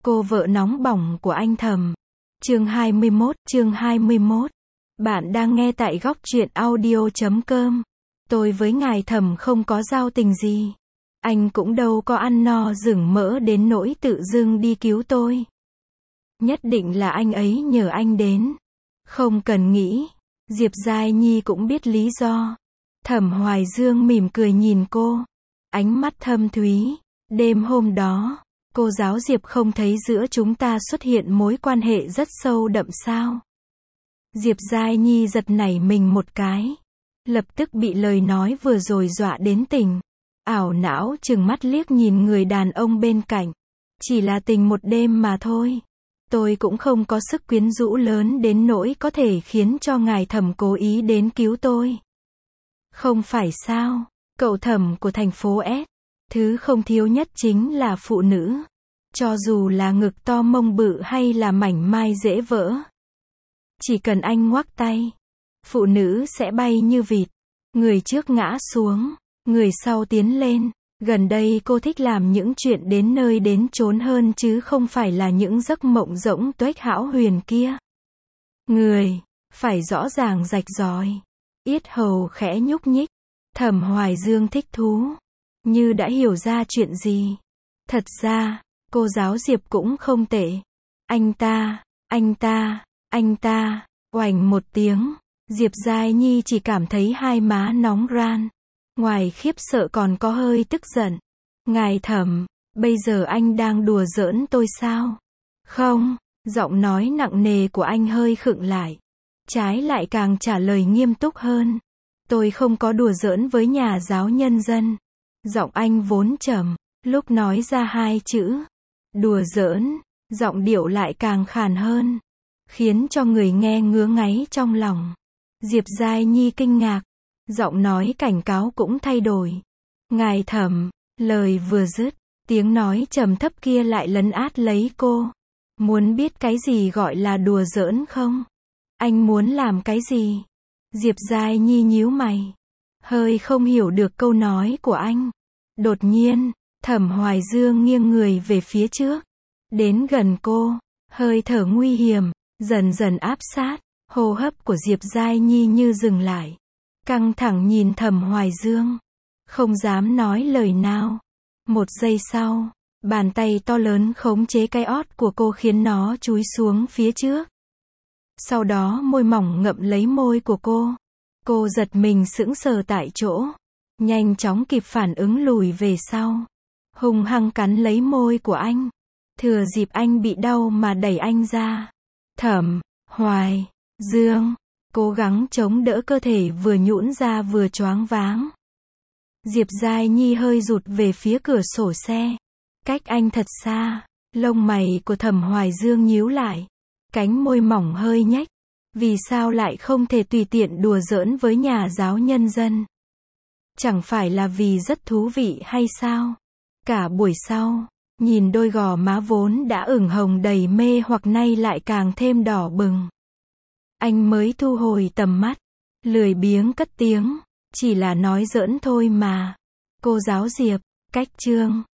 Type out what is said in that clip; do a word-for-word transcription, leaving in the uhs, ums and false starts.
Cô vợ nóng bỏng của anh Thầm. Chương hai mươi mốt, chương hai mươi mốt. Bạn đang nghe tại góc truyện audio chấm com. Tôi với ngài Thầm không có giao tình gì. Anh cũng đâu có ăn no rừng mỡ đến nỗi tự dưng đi cứu tôi. Nhất định là anh ấy nhờ anh đến. Không cần nghĩ. Diệp Giai Nhi cũng biết lý do. Thẩm Hoài Dương mỉm cười nhìn cô. Ánh mắt thâm thúy. Đêm hôm đó, cô giáo Diệp không thấy giữa chúng ta xuất hiện mối quan hệ rất sâu đậm sao? Diệp Giai Nhi giật nảy mình một cái. Lập tức bị lời nói vừa rồi dọa đến tỉnh. Ảo não trừng mắt liếc nhìn người đàn ông bên cạnh. Chỉ là tình một đêm mà thôi. Tôi cũng không có sức quyến rũ lớn đến nỗi có thể khiến cho ngài Thẩm cố ý đến cứu tôi. Không phải sao? Cậu Thẩm của thành phố S. Thứ không thiếu nhất chính là phụ nữ. Cho dù là ngực to mông bự hay là mảnh mai dễ vỡ. Chỉ cần anh ngoắc tay, phụ nữ sẽ bay như vịt. Người trước ngã xuống, người sau tiến lên. Gần đây cô thích làm những chuyện đến nơi đến chốn hơn chứ không phải là những giấc mộng rỗng tuếch hão huyền kia. Người, phải rõ ràng rạch ròi. Yết hầu khẽ nhúc nhích. Thẩm Hoài Dương thích thú. Như đã hiểu ra chuyện gì. Thật ra, cô giáo Diệp cũng không tệ. Anh ta, anh ta, anh ta, oành một tiếng. Diệp Giai Nhi chỉ cảm thấy hai má nóng ran. Ngoài khiếp sợ còn có hơi tức giận. Ngài Thẩm, bây giờ anh đang đùa giỡn tôi sao? Không, giọng nói nặng nề của anh hơi khựng lại. Trái lại càng trả lời nghiêm túc hơn. Tôi không có đùa giỡn với nhà giáo nhân dân. Giọng anh vốn trầm, lúc nói ra hai chữ đùa giỡn, giọng điệu lại càng khàn hơn, khiến cho người nghe ngứa ngáy trong lòng. Diệp Giai Nhi kinh ngạc, giọng nói cảnh cáo cũng thay đổi. Ngài Thẩm, lời vừa dứt, tiếng nói trầm thấp kia lại lấn át lấy cô. Muốn biết cái gì gọi là đùa giỡn không? Anh muốn làm cái gì? Diệp Giai Nhi nhíu mày, hơi không hiểu được câu nói của anh. Đột nhiên, Thẩm Hoài Dương nghiêng người về phía trước, đến gần cô, hơi thở nguy hiểm dần dần áp sát. Hô hấp của Diệp Giai Nhi như dừng lại, căng thẳng nhìn Thẩm Hoài Dương, không dám nói lời nào. Một giây sau, bàn tay to lớn khống chế cái ót của cô khiến nó chúi xuống phía trước. Sau đó môi mỏng ngậm lấy môi của cô. Cô giật mình sững sờ tại chỗ, nhanh chóng kịp phản ứng lùi về sau, hung hăng cắn lấy môi của anh. Thừa dịp anh bị đau mà đẩy anh ra. Thẩm Hoài Dương cố gắng chống đỡ cơ thể vừa nhũn ra vừa choáng váng. Diệp Giai Nhi hơi rụt về phía cửa sổ xe, cách anh thật xa. Lông mày của Thẩm Hoài Dương nhíu lại, cánh môi mỏng hơi nhếch. Vì sao lại không thể tùy tiện đùa giỡn với nhà giáo nhân dân? Chẳng phải là vì rất thú vị hay sao? Cả buổi sau, nhìn đôi gò má vốn đã ửng hồng đầy mê hoặc nay lại càng thêm đỏ bừng. Anh mới thu hồi tầm mắt, lười biếng cất tiếng, chỉ là nói giỡn thôi mà. Cô giáo Diệp, cách chương.